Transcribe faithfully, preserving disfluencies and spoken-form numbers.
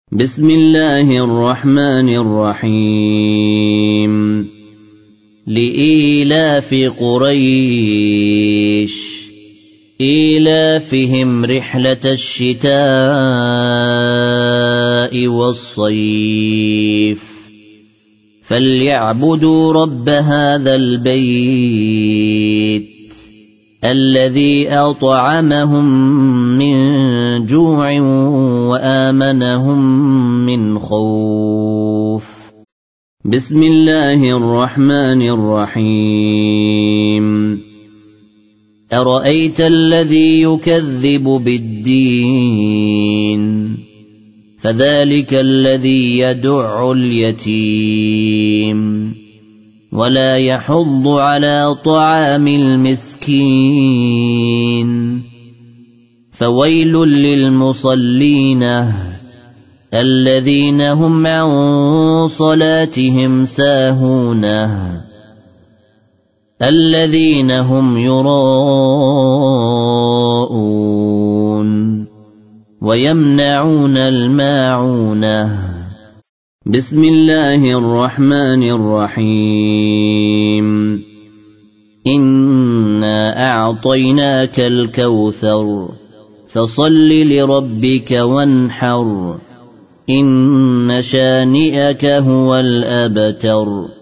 بسم الله الرحمن الرحيم لإيلاف قريش إيلافهم رحلة الشتاء والصيف فليعبدوا رب هذا البيت الذي أطعمهم من جوع وآمنهم من خوف. بسم الله الرحمن الرحيم أرأيت الذي يكذب بالدين فذلك الذي يدع اليتيم ولا يحض على طعام المسكين فويل للمصلين الذين هم عن صلاتهم ساهون الذين هم يراءون ويمنعون الماعون. بسم الله الرحمن الرحيم إنا أعطيناك الكوثر فصل لربك وانحر إن شانئك هو الأبتر.